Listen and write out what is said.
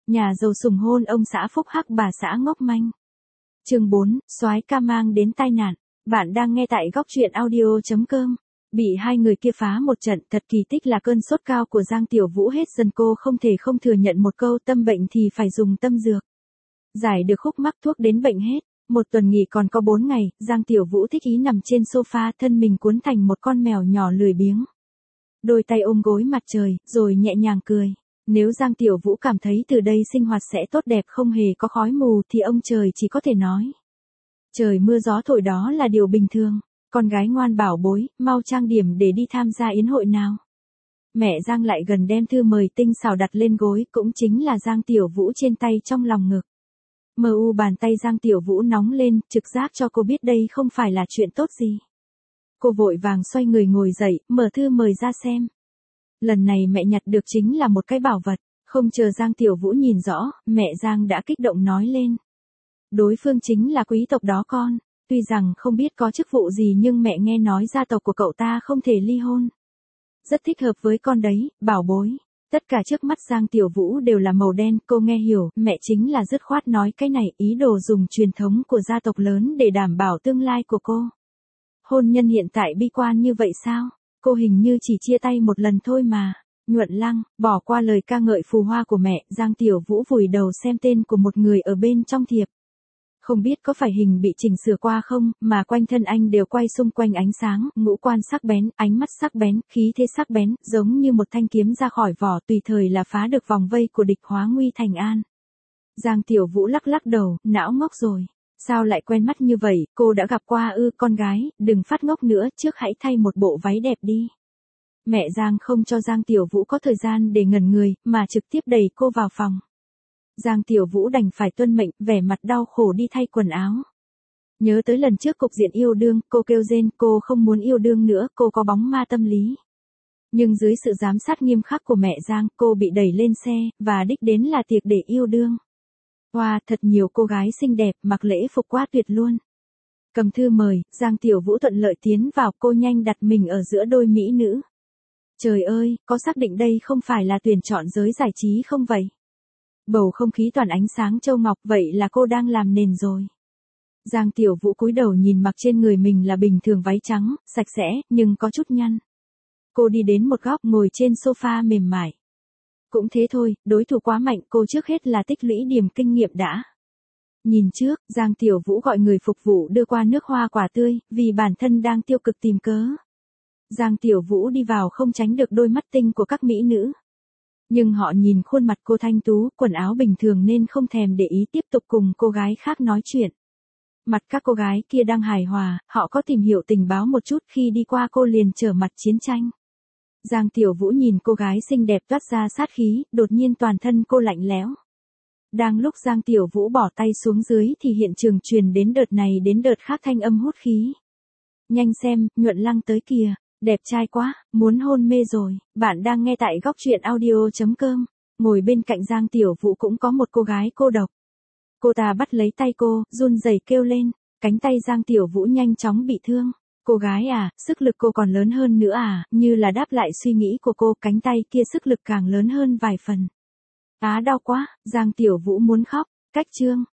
Nhà giàu sủng hôn ông xã phúc hắc bà xã ngốc manh. Chương 4, soái ca mang đến tai nạn. Bạn đang nghe tại góc truyện audio.com. Bị hai người kia phá một trận, thật kỳ tích là cơn sốt cao của Giang Tiểu Vũ hết dần, cô không thể không thừa nhận một câu tâm bệnh thì phải dùng tâm dược. Giải được khúc mắc thuốc đến bệnh hết. Một tuần nghỉ còn có 4 ngày, Giang Tiểu Vũ thích ý nằm trên sofa, thân mình cuốn thành một con mèo nhỏ lười biếng. Đôi tay ôm gối mặt trời, rồi nhẹ nhàng cười. Nếu Giang Tiểu Vũ cảm thấy từ đây sinh hoạt sẽ tốt đẹp không hề có khói mù thì ông trời chỉ có thể nói. Trời mưa gió thổi đó là điều bình thường. Con gái ngoan bảo bối, mau trang điểm để đi tham gia yến hội nào. Mẹ Giang lại gần đem thư mời tinh xảo đặt lên gối, cũng chính là Giang Tiểu Vũ trên tay trong lòng ngực. Bàn tay Giang Tiểu Vũ nóng lên, trực giác cho cô biết đây không phải là chuyện tốt gì. Cô vội vàng xoay người ngồi dậy, mở thư mời ra xem. Lần này mẹ nhặt được chính là một cái bảo vật. Không chờ Giang Tiểu Vũ nhìn rõ, mẹ Giang đã kích động nói lên. Đối phương chính là quý tộc đó con. Tuy rằng không biết có chức vụ gì nhưng mẹ nghe nói gia tộc của cậu ta không thể ly hôn. Rất thích hợp với con đấy, bảo bối. Tất cả trước mắt Giang Tiểu Vũ đều là màu đen, cô nghe hiểu, mẹ chính là dứt khoát nói cái này, ý đồ dùng truyền thống của gia tộc lớn để đảm bảo tương lai của cô. Hôn nhân hiện tại bi quan như vậy sao? Cô hình như chỉ chia tay một lần thôi mà. Nhuận Lăng, bỏ qua lời ca ngợi phù hoa của mẹ, Giang Tiểu Vũ vùi đầu xem tên của một người ở bên trong thiệp. Không biết có phải hình bị chỉnh sửa qua không, mà quanh thân anh đều quay xung quanh ánh sáng, ngũ quan sắc bén, ánh mắt sắc bén, khí thế sắc bén, giống như một thanh kiếm ra khỏi vỏ tùy thời là phá được vòng vây của địch, hóa nguy thành an. Giang Tiểu Vũ lắc lắc đầu, não ngốc rồi. Sao lại quen mắt như vậy, cô đã gặp qua ư? Con gái, đừng phát ngốc nữa, trước hãy thay một bộ váy đẹp đi. Mẹ Giang không cho Giang Tiểu Vũ có thời gian để ngẩn người, mà trực tiếp đẩy cô vào phòng. Giang Tiểu Vũ đành phải tuân mệnh, vẻ mặt đau khổ đi thay quần áo. Nhớ tới lần trước cục diện yêu đương, cô kêu rên, cô không muốn yêu đương nữa, cô có bóng ma tâm lý. Nhưng dưới sự giám sát nghiêm khắc của mẹ Giang, cô bị đẩy lên xe, và đích đến là tiệc để yêu đương. Wow, thật nhiều cô gái xinh đẹp, mặc lễ phục quá tuyệt luôn. Cầm thư mời, Giang Tiểu Vũ thuận lợi tiến vào, cô nhanh đặt mình ở giữa đôi mỹ nữ. Trời ơi, có xác định đây không phải là tuyển chọn giới giải trí không vậy? Bầu không khí toàn ánh sáng châu ngọc, vậy là cô đang làm nền rồi. Giang Tiểu Vũ cúi đầu nhìn mặc trên người mình là bình thường váy trắng, sạch sẽ, nhưng có chút nhăn. Cô đi đến một góc ngồi trên sofa mềm mại. Cũng thế thôi, đối thủ quá mạnh, cô trước hết là tích lũy điểm kinh nghiệm đã. Nhìn trước, Giang Tiểu Vũ gọi người phục vụ đưa qua nước hoa quả tươi, vì bản thân đang tiêu cực tìm cớ. Giang Tiểu Vũ đi vào không tránh được đôi mắt tinh của các mỹ nữ. Nhưng họ nhìn khuôn mặt cô thanh tú, quần áo bình thường nên không thèm để ý, tiếp tục cùng cô gái khác nói chuyện. Mặt các cô gái kia đang hài hòa, họ có tìm hiểu tình báo một chút, khi đi qua cô liền trở mặt chiến tranh. Giang Tiểu Vũ nhìn cô gái xinh đẹp toát ra sát khí, đột nhiên toàn thân cô lạnh lẽo. Đang lúc Giang Tiểu Vũ bỏ tay xuống dưới thì hiện trường truyền đến đợt này đến đợt khác thanh âm hút khí. Nhanh xem, Nhuận Lăng tới kìa. Đẹp trai quá, muốn hôn mê rồi. Bạn đang nghe tại góc truyện audio.com. Ngồi bên cạnh Giang Tiểu Vũ cũng có một cô gái cô độc. Cô ta bắt lấy tay cô, run rẩy kêu lên. Cánh tay Giang Tiểu Vũ nhanh chóng bị thương. Cô gái à, sức lực cô còn lớn hơn nữa à? Như là đáp lại suy nghĩ của cô, cánh tay kia sức lực càng lớn hơn vài phần. Đau quá, Giang Tiểu Vũ muốn khóc. Cách chương.